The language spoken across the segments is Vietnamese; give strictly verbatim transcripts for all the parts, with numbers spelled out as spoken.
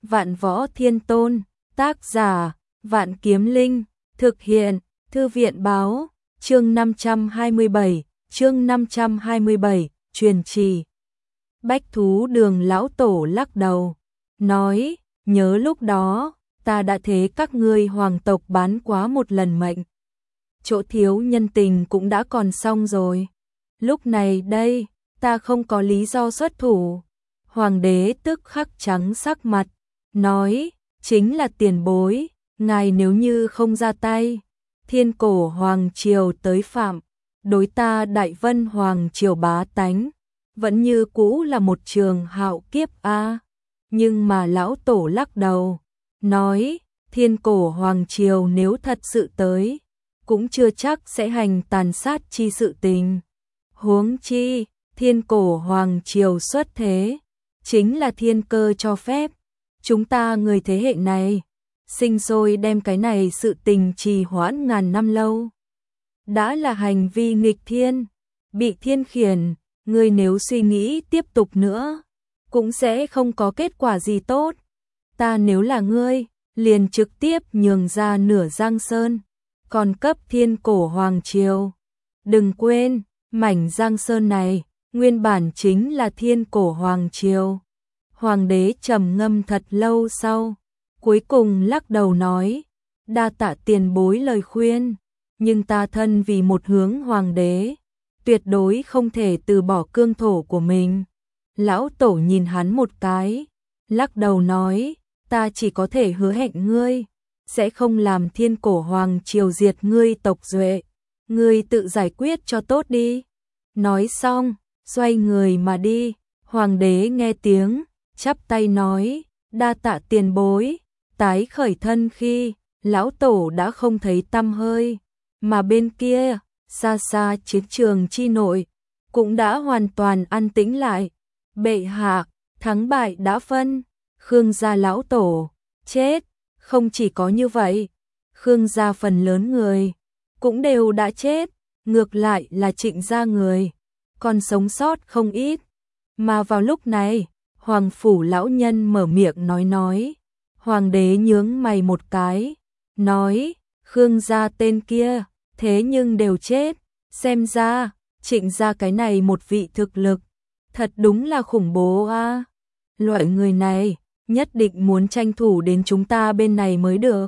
Vạn Võ Thiên Tôn, tác giả, Vạn Kiếm Linh, thực hiện, Thư viện báo, chương năm trăm hai mươi bảy, chương năm trăm hai mươi bảy, truyền trì. Bách Thú Đường lão tổ lắc đầu, nói, nhớ lúc đó, ta đã thế các ngươi hoàng tộc bán quá một lần mệnh. Chỗ thiếu nhân tình cũng đã còn xong rồi. Lúc này đây, ta không có lý do xuất thủ. Hoàng đế tức khắc trắng sắc mặt, nói, chính là tiền bối, ngài nếu như không ra tay, thiên cổ hoàng triều tới phạm, đối ta Đại Vân hoàng triều bá tánh, vẫn như cũ là một trường hạo kiếp a. Nhưng mà lão tổ lắc đầu, nói, thiên cổ hoàng triều nếu thật sự tới, cũng chưa chắc sẽ hành tàn sát chi sự tình. Huống chi, thiên cổ hoàng triều xuất thế, chính là thiên cơ cho phép. Chúng ta người thế hệ này, sinh sôi đem cái này sự tình trì hoãn ngàn năm lâu. Đã là hành vi nghịch thiên, bị thiên khiển, ngươi nếu suy nghĩ tiếp tục nữa, cũng sẽ không có kết quả gì tốt. Ta nếu là ngươi, liền trực tiếp nhường ra nửa Giang Sơn, còn cấp thiên cổ hoàng triều. Đừng quên, mảnh Giang Sơn này, nguyên bản chính là thiên cổ hoàng triều. Hoàng đế trầm ngâm thật lâu sau, cuối cùng lắc đầu nói, đa tạ tiền bối lời khuyên, nhưng ta thân vì một hướng hoàng đế, tuyệt đối không thể từ bỏ cương thổ của mình. Lão tổ nhìn hắn một cái, lắc đầu nói, ta chỉ có thể hứa hẹn ngươi, sẽ không làm thiên cổ hoàng triều diệt ngươi tộc duệ, ngươi tự giải quyết cho tốt đi. Nói xong, xoay người mà đi. Hoàng đế nghe tiếng, chắp tay nói, đa tạ tiền bối. Tái khởi thân khi, lão tổ đã không thấy tăm hơi, mà bên kia, xa xa chiến trường chi nội, cũng đã hoàn toàn an tĩnh lại. Bệ hạ, thắng bại đã phân, Khương gia lão tổ, chết. Không chỉ có như vậy, Khương gia phần lớn người, cũng đều đã chết, ngược lại là Trịnh gia người, còn sống sót không ít. Mà vào lúc này, Hoàng phủ lão nhân mở miệng nói nói, Hoàng đế nhướng mày một cái, nói, Khương gia tên kia, thế nhưng đều chết, xem ra, Trịnh gia cái này một vị thực lực, thật đúng là khủng bố a. Loại người này, nhất định muốn tranh thủ đến chúng ta bên này mới được.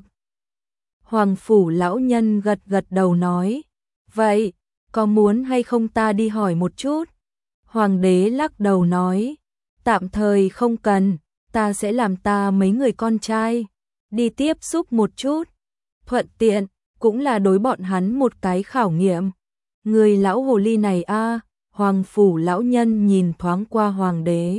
Hoàng phủ lão nhân gật gật đầu nói, vậy, có muốn hay không ta đi hỏi một chút? Hoàng đế lắc đầu nói, tạm thời không cần, ta sẽ làm ta mấy người con trai, đi tiếp xúc một chút, thuận tiện, cũng là đối bọn hắn một cái khảo nghiệm. Người lão hồ ly này a. Hoàng phủ lão nhân nhìn thoáng qua hoàng đế,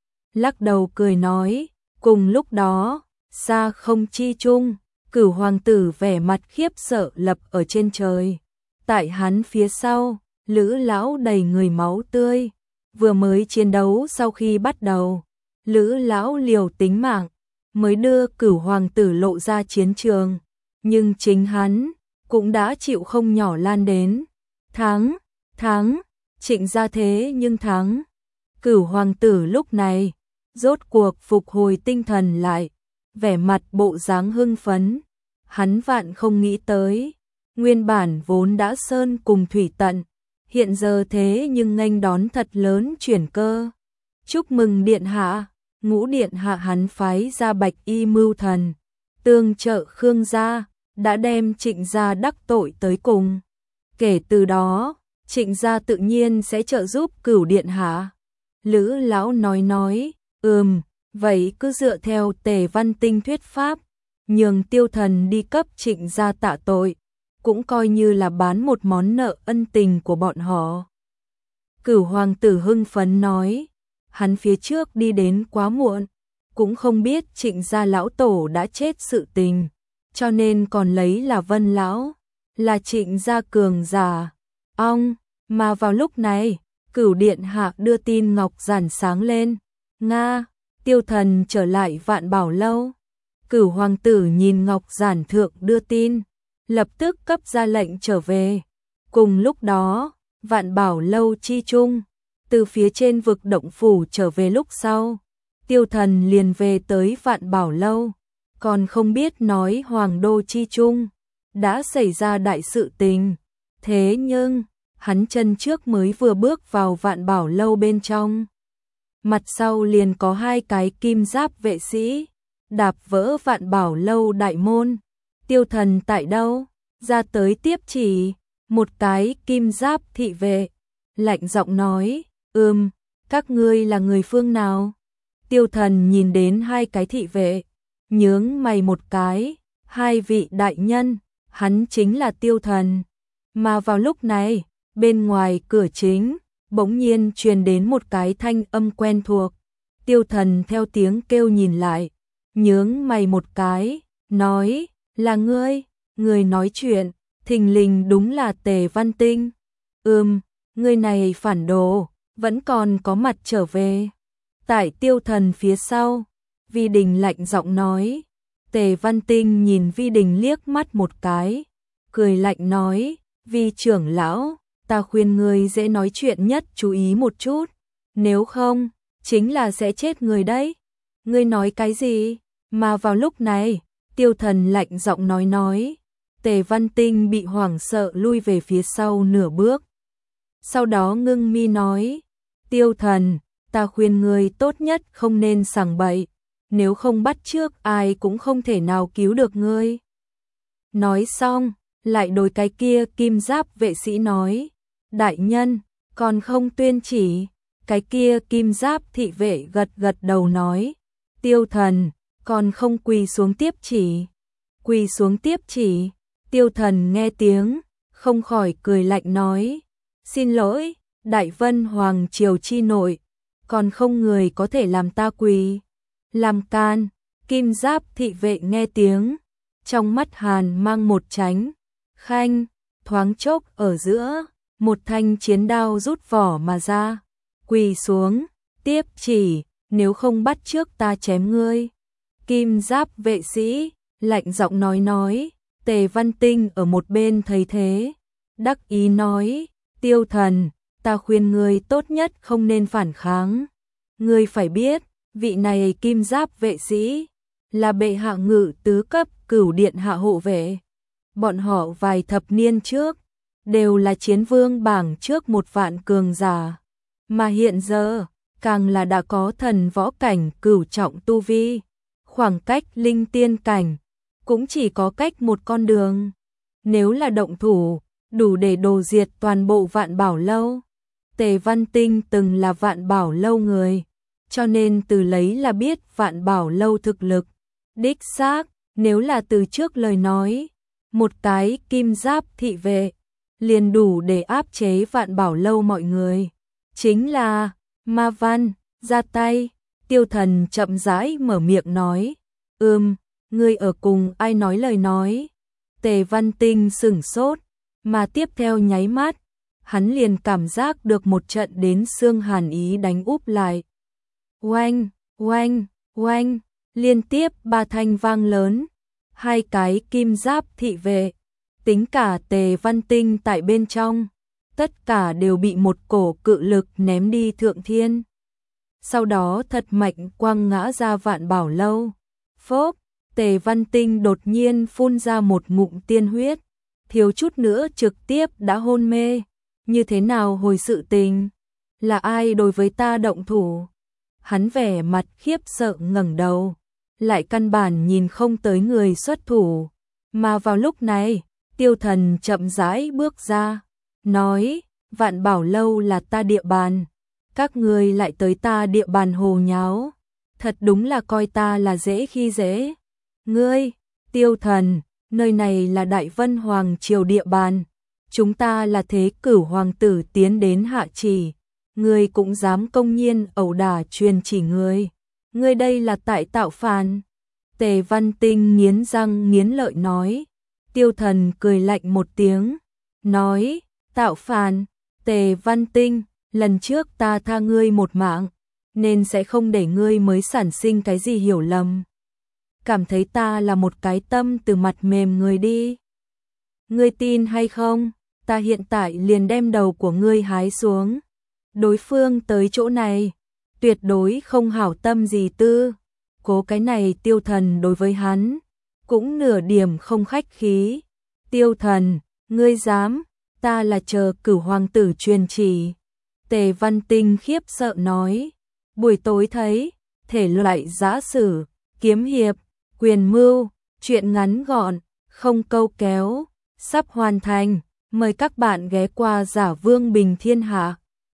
lắc đầu cười nói, cùng lúc đó, xa không chi chung, Cửu hoàng tử vẻ mặt khiếp sợ lập ở trên trời. Tại hắn phía sau, Lữ lão đầy người máu tươi, vừa mới chiến đấu sau khi bắt đầu, Lữ lão liều tính mạng, mới đưa Cửu hoàng tử lộ ra chiến trường, nhưng chính hắn cũng đã chịu không nhỏ lan đến. Thắng, thắng, Trịnh gia thế nhưng thắng. Cửu hoàng tử lúc này rốt cuộc phục hồi tinh thần lại, vẻ mặt bộ dáng hưng phấn. Hắn vạn không nghĩ tới, nguyên bản vốn đã sơn cùng thủy tận, hiện giờ thế nhưng nghênh đón thật lớn chuyển cơ. Chúc mừng điện hạ, Ngũ điện hạ hắn phái ra Bạch Y mưu thần, tương trợ Khương gia, đã đem Trịnh gia đắc tội tới cùng. Kể từ đó, Trịnh gia tự nhiên sẽ trợ giúp Cửu điện hạ. Lữ lão nói nói, ừm, vậy cứ dựa theo Tề Văn Tinh thuyết pháp, nhường Tiêu Thần đi cấp Trịnh gia tạ tội, cũng coi như là bán một món nợ ân tình của bọn họ. Cửu hoàng tử hưng phấn nói, hắn phía trước đi đến quá muộn, cũng không biết Trịnh gia lão tổ đã chết sự tình, cho nên còn lấy là Vân lão, là Trịnh gia cường giả. Ong, mà vào lúc này, Cửu điện hạ đưa tin ngọc giản sáng lên, Nga, Tiêu Thần trở lại Vạn Bảo lâu. Cửu hoàng tử nhìn ngọc giản thượng đưa tin, lập tức cấp ra lệnh trở về. Cùng lúc đó, Vạn Bảo lâu chi chung, từ phía trên vực động phủ trở về lúc sau, Tiêu Thần liền về tới Vạn Bảo Lâu, còn không biết nói Hoàng đô chi trung đã xảy ra đại sự tình. Thế nhưng, hắn chân trước mới vừa bước vào Vạn Bảo Lâu bên trong, mặt sau liền có hai cái kim giáp vệ sĩ đạp vỡ Vạn Bảo Lâu đại môn. Tiêu Thần tại đâu? Ra tới tiếp chỉ. Một cái kim giáp thị vệ lạnh giọng nói, ừm, các ngươi là người phương nào? Tiêu Thần nhìn đến hai cái thị vệ, nhướng mày một cái, hai vị đại nhân, hắn chính là Tiêu Thần. Mà vào lúc này, bên ngoài cửa chính, bỗng nhiên truyền đến một cái thanh âm quen thuộc. Tiêu Thần theo tiếng kêu nhìn lại, nhướng mày một cái, nói, là ngươi. Người nói chuyện, thình lình đúng là Tề Văn Tinh. Ừm, người này phản đồ, vẫn còn có mặt trở về. Tại Tiêu Thần phía sau, Vi Đình lạnh giọng nói. Tề Văn Tinh nhìn Vi Đình liếc mắt một cái, cười lạnh nói, Vi trưởng lão, ta khuyên ngươi dễ nói chuyện nhất chú ý một chút, nếu không, chính là sẽ chết người đấy. Ngươi nói cái gì? Mà vào lúc này, Tiêu Thần lạnh giọng nói nói. Tề Văn Tinh bị hoảng sợ lui về phía sau nửa bước. Sau đó ngưng mi nói, Tiêu Thần, ta khuyên ngươi tốt nhất không nên sằng bậy, nếu không bắt trước ai cũng không thể nào cứu được ngươi. Nói xong, lại đối cái kia kim giáp vệ sĩ nói, đại nhân, còn không tuyên chỉ. Cái kia kim giáp thị vệ gật gật đầu nói, Tiêu Thần, còn không quỳ xuống tiếp chỉ. Quỳ xuống tiếp chỉ. Tiêu Thần nghe tiếng, không khỏi cười lạnh nói, xin lỗi, Đại Vân Hoàng triều chi nội, còn không người có thể làm ta quỳ. Làm can. Kim giáp thị vệ nghe tiếng, trong mắt hàn mang một tránh, khanh, thoáng chốc ở giữa, một thanh chiến đao rút vỏ mà ra, quỳ xuống, tiếp chỉ, nếu không bắt trước ta chém ngươi. Kim giáp vệ sĩ, lạnh giọng nói nói. Tề Văn Tinh ở một bên thấy thế, đắc ý nói, Tiêu Thần, ta khuyên ngươi tốt nhất không nên phản kháng. Ngươi phải biết, vị này kim giáp vệ sĩ, là bệ hạ ngự tứ cấp cửu điện hạ hộ vệ. Bọn họ vài thập niên trước, đều là chiến vương bảng trước một vạn cường giả. Mà hiện giờ, càng là đã có thần võ cảnh cửu trọng tu vi, khoảng cách linh tiên cảnh cũng chỉ có cách một con đường. Nếu là động thủ, đủ để đồ diệt toàn bộ Vạn Bảo Lâu. Tề Văn Tinh từng là Vạn Bảo Lâu người, cho nên từ lấy là biết Vạn Bảo Lâu thực lực. Đích xác, nếu là từ trước lời nói, một cái kim giáp thị vệ, liền đủ để áp chế Vạn Bảo Lâu mọi người. Chính là, Ma Văn, ra tay. Tiêu Thần chậm rãi mở miệng nói, ừm, ngươi ở cùng ai nói lời nói? Tề Văn Tinh sửng sốt, mà tiếp theo nháy mắt, hắn liền cảm giác được một trận đến xương hàn ý đánh úp lại. Oanh, oanh, oanh, liên tiếp ba thanh vang lớn, hai cái kim giáp thị vệ, tính cả Tề Văn Tinh tại bên trong, tất cả đều bị một cổ cự lực ném đi thượng thiên. Sau đó thật mạnh quăng ngã ra Vạn Bảo Lâu. Phốc, Tề Văn Tinh đột nhiên phun ra một ngụm tiên huyết, thiếu chút nữa trực tiếp đã hôn mê. Như thế nào hồi sự tình? Là ai đối với ta động thủ? Hắn vẻ mặt khiếp sợ ngẩng đầu, lại căn bản nhìn không tới người xuất thủ. Mà vào lúc này, Tiêu Thần chậm rãi bước ra, nói, Vạn Bảo Lâu là ta địa bàn, các ngươi lại tới ta địa bàn hồ nháo, thật đúng là coi ta là dễ khi dễ. Ngươi, Tiêu Thần, nơi này là Đại Vân Hoàng triều địa bàn, chúng ta là Thế Cửu hoàng tử tiến đến hạ chỉ, ngươi cũng dám công nhiên ẩu đả truyền chỉ ngươi, ngươi đây là tại tạo phản. Tề Văn Tinh nghiến răng nghiến lợi nói. Tiêu Thần cười lạnh một tiếng, nói, tạo phản. Tề Văn Tinh, lần trước ta tha ngươi một mạng, nên sẽ không để ngươi mới sản sinh cái gì hiểu lầm. Cảm thấy ta là một cái tâm từ mặt mềm người đi. Ngươi tin hay không, ta hiện tại liền đem đầu của ngươi hái xuống. Đối phương tới chỗ này, tuyệt đối không hảo tâm gì tư. Cố cái này Tiêu Thần đối với hắn, cũng nửa điểm không khách khí. Tiêu Thần, ngươi dám, ta là chờ Cửu hoàng tử truyền chỉ. Tề Văn Tinh khiếp sợ nói, buổi tối thấy, thể loại giã sử, kiếm hiệp, quyền mưu, chuyện ngắn gọn, không câu kéo, sắp hoàn thành, mời các bạn ghé qua Giả Vương Bình Thiên Hạ.